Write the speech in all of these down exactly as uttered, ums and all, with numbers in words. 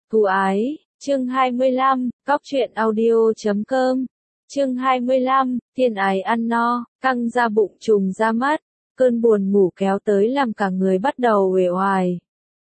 Thù ái, chương hai mươi lăm, cóc truyện audio chấm com. Chương hai mươi lăm, thiên ái ăn no, căng ra bụng trùng ra mắt, cơn buồn ngủ kéo tới làm cả người bắt đầu uể oải.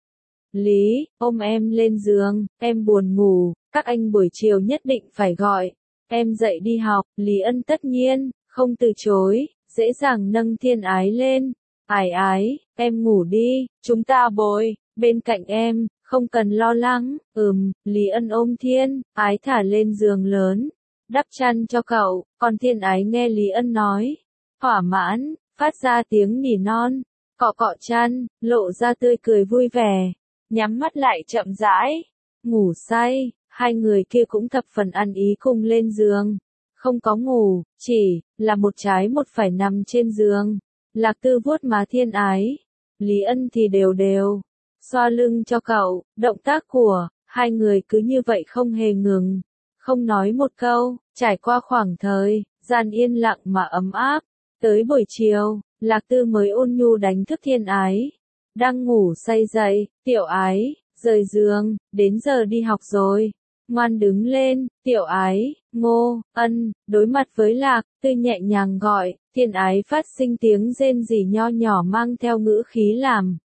Lý, ôm em lên giường, em buồn ngủ, các anh buổi chiều nhất định phải gọi em dậy đi học. Lý Ân tất nhiên không từ chối, dễ dàng nâng thiên ái lên. Ái ái, em ngủ đi, chúng ta bồi bên cạnh em, không cần lo lắng. Ừm, Lý Ân ôm thiên ái thả lên giường lớn, đắp chăn cho cậu, còn thiên ái nghe Lý Ân nói, thỏa mãn, phát ra tiếng nỉ non, cọ cọ chăn, lộ ra tươi cười vui vẻ, nhắm mắt lại chậm rãi, ngủ say. Hai người kia cũng thập phần ăn ý cùng lên giường, không có ngủ, chỉ là một trái một phải nằm trên giường. Lạc Tư vuốt má thiên ái, Lý Ân thì đều đều xoa lưng cho cậu, động tác của hai người cứ như vậy không hề ngừng, không nói một câu, trải qua khoảng thời gian yên lặng mà ấm áp. Tới buổi chiều, Lạc Tư mới ôn nhu đánh thức thiên ái, đang ngủ say dậy, tiểu ái, rời giường, đến giờ đi học rồi, ngoan đứng lên. Tiểu ái, Ngô Ân, đối mặt với Lạc Tư nhẹ nhàng gọi, thiên ái phát sinh tiếng rên rỉ nho nhỏ mang theo ngữ khí làm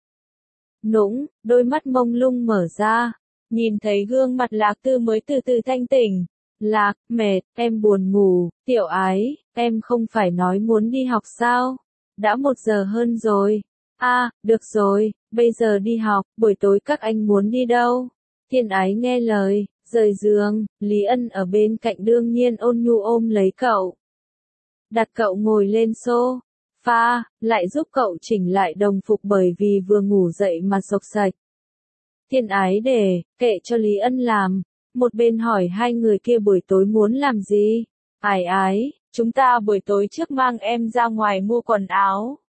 nũng, đôi mắt mông lung mở ra, nhìn thấy gương mặt Lạc Tư mới từ từ thanh tỉnh. Lạc, mệt, em buồn ngủ. Tiểu ái, em không phải nói muốn đi học sao? Đã một giờ hơn rồi. A, à, được rồi, bây giờ đi học, buổi tối các anh muốn đi đâu? Thiên ái nghe lời, rời giường. Lý Ân ở bên cạnh đương nhiên ôn nhu ôm lấy cậu, đặt cậu ngồi lên sofa, lại giúp cậu chỉnh lại đồng phục bởi vì vừa ngủ dậy mà xộc xạch. Thiên ái để kệ cho Lý Ân làm, một bên hỏi hai người kia buổi tối muốn làm gì. Ái ái, chúng ta buổi tối trước mang em ra ngoài mua quần áo,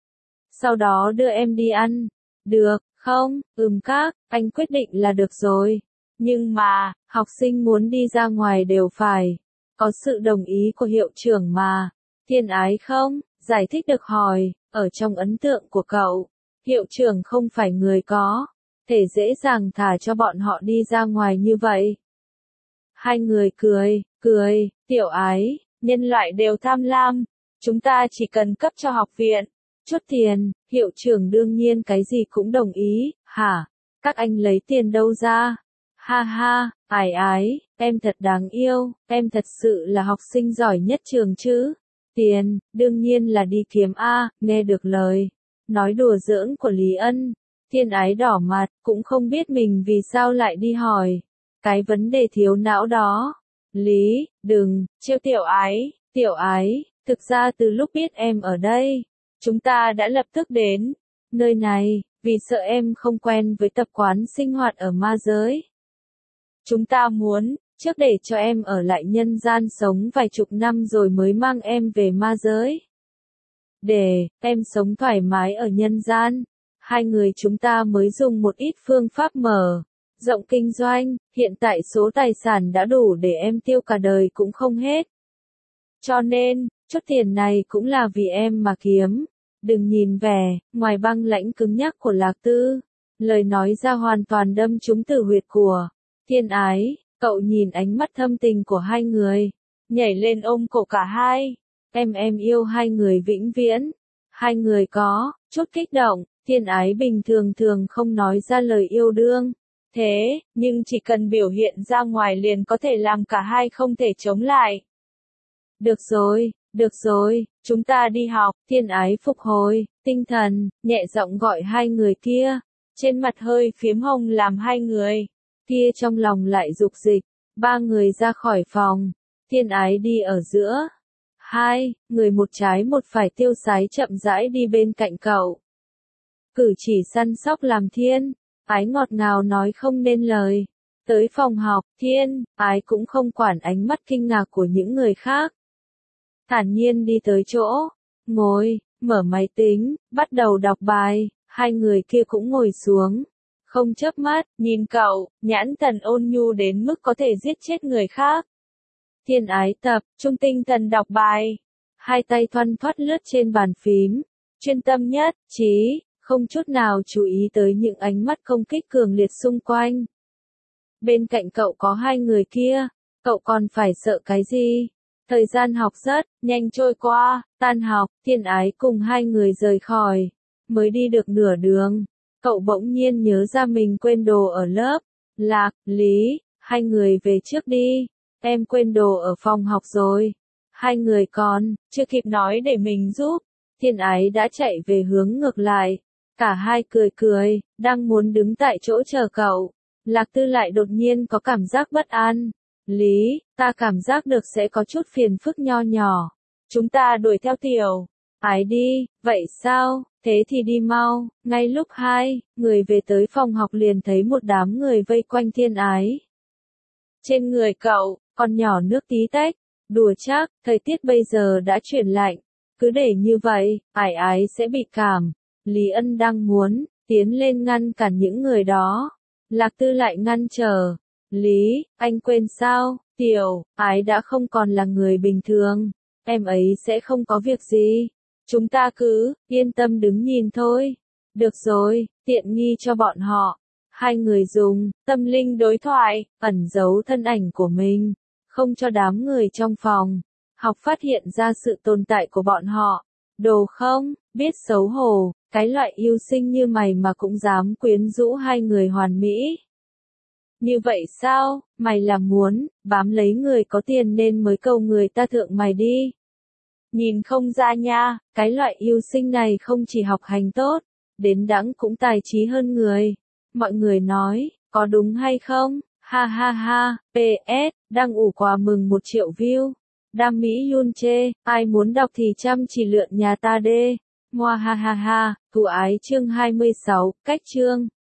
sau đó đưa em đi ăn. Được, không? Ừm các, anh quyết định là được rồi. Nhưng mà, học sinh muốn đi ra ngoài đều phải có sự đồng ý của hiệu trưởng mà. Thiên ái không giải thích được hỏi, ở trong ấn tượng của cậu, hiệu trưởng không phải người có thể dễ dàng thả cho bọn họ đi ra ngoài như vậy. Hai người cười, cười, tiểu ái, nhân loại đều tham lam, chúng ta chỉ cần cấp cho học viện chút tiền, hiệu trưởng đương nhiên cái gì cũng đồng ý. Hả? Các anh lấy tiền đâu ra? Ha ha, ái ái, em thật đáng yêu, em thật sự là học sinh giỏi nhất trường chứ. Tiền, đương nhiên là đi kiếm a. Nghe được lời nói đùa giỡn của Lý Ân, thiên ái đỏ mặt, cũng không biết mình vì sao lại đi hỏi cái vấn đề thiếu não đó. Lý, đừng trêu tiểu ái. Tiểu ái, thực ra từ lúc biết em ở đây, chúng ta đã lập tức đến nơi này, vì sợ em không quen với tập quán sinh hoạt ở ma giới. Chúng ta muốn trước để cho em ở lại nhân gian sống vài chục năm rồi mới mang em về ma giới, để em sống thoải mái ở nhân gian. Hai người chúng ta mới dùng một ít phương pháp mở rộng kinh doanh, hiện tại số tài sản đã đủ để em tiêu cả đời cũng không hết. Cho nên, chút tiền này cũng là vì em mà kiếm. Đừng nhìn vẻ ngoài băng lãnh cứng nhắc của Lạc Tư, lời nói ra hoàn toàn đâm trúng tử huyệt của thiên ái. Cậu nhìn ánh mắt thâm tình của hai người, nhảy lên ôm cổ cả hai. Em em yêu hai người vĩnh viễn. Hai người có chút kích động, thiên ái bình thường thường không nói ra lời yêu đương thế, nhưng chỉ cần biểu hiện ra ngoài liền có thể làm cả hai không thể chống lại. Được rồi, được rồi, chúng ta đi học. Thiên ái phục hồi tinh thần, nhẹ giọng gọi hai người kia, trên mặt hơi phiếm hồng làm hai người kia trong lòng lại dục dịch. Ba người ra khỏi phòng, thiên ái đi ở giữa, hai người một trái một phải tiêu sái chậm rãi đi bên cạnh cậu. Cử chỉ săn sóc làm thiên ái ngọt ngào nói không nên lời. Tới phòng học, thiên ái cũng không quản ánh mắt kinh ngạc của những người khác, thản nhiên đi tới chỗ ngồi, mở máy tính, bắt đầu đọc bài. Hai người kia cũng ngồi xuống, không chớp mắt, nhìn cậu, nhãn thần ôn nhu đến mức có thể giết chết người khác. Thiên ái tập trung tinh thần đọc bài, hai tay thoăn thoắt lướt trên bàn phím, chuyên tâm nhất trí, không chút nào chú ý tới những ánh mắt công kích cường liệt xung quanh. Bên cạnh cậu có hai người kia, cậu còn phải sợ cái gì? Thời gian học rất nhanh trôi qua, tan học, Thiên Ái cùng hai người rời khỏi. Mới đi được nửa đường, cậu bỗng nhiên nhớ ra mình quên đồ ở lớp. Lạc, Lý, hai người về trước đi, em quên đồ ở phòng học rồi. Hai người còn chưa kịp nói để mình giúp, Thiên Ái đã chạy về hướng ngược lại. Cả hai cười cười, đang muốn đứng tại chỗ chờ cậu. Lạc Tư lại đột nhiên có cảm giác bất an. Lý, ta cảm giác được sẽ có chút phiền phức nho nhỏ. Chúng ta đuổi theo Tiểu Ái đi, vậy sao? Thế thì đi mau. Ngay lúc hai người về tới phòng học liền thấy một đám người vây quanh Thiên Ái. Trên người cậu, còn nhỏ nước tí tách. Đùa chắc, thời tiết bây giờ đã chuyển lạnh. Cứ để như vậy, Ái Ái sẽ bị cảm. Lý Ân đang muốn tiến lên ngăn cản những người đó. Lạc Tư lại ngăn trở. Lý, anh quên sao, Tiểu Ái đã không còn là người bình thường. Em ấy sẽ không có việc gì. Chúng ta cứ yên tâm đứng nhìn thôi. Được rồi, tiện nghi cho bọn họ. Hai người dùng tâm linh đối thoại, ẩn giấu thân ảnh của mình, không cho đám người trong phòng học phát hiện ra sự tồn tại của bọn họ. Đồ không, biết xấu hổ, cái loại yêu sinh như mày mà cũng dám quyến rũ hai người hoàn mỹ. Như vậy sao, mày là muốn bám lấy người có tiền nên mới cầu người ta thượng mày đi. Nhìn không ra nha, cái loại yêu sinh này không chỉ học hành tốt, đến đẵng cũng tài trí hơn người. Mọi người nói, có đúng hay không? Ha ha ha, pê ét, đang ủ quà mừng một triệu view. Đam Mỹ Yun chê, ai muốn đọc thì chăm chỉ lượn nhà ta đê. Ngoa ha ha ha, Thù Ái chương hai mươi sáu, cách chương.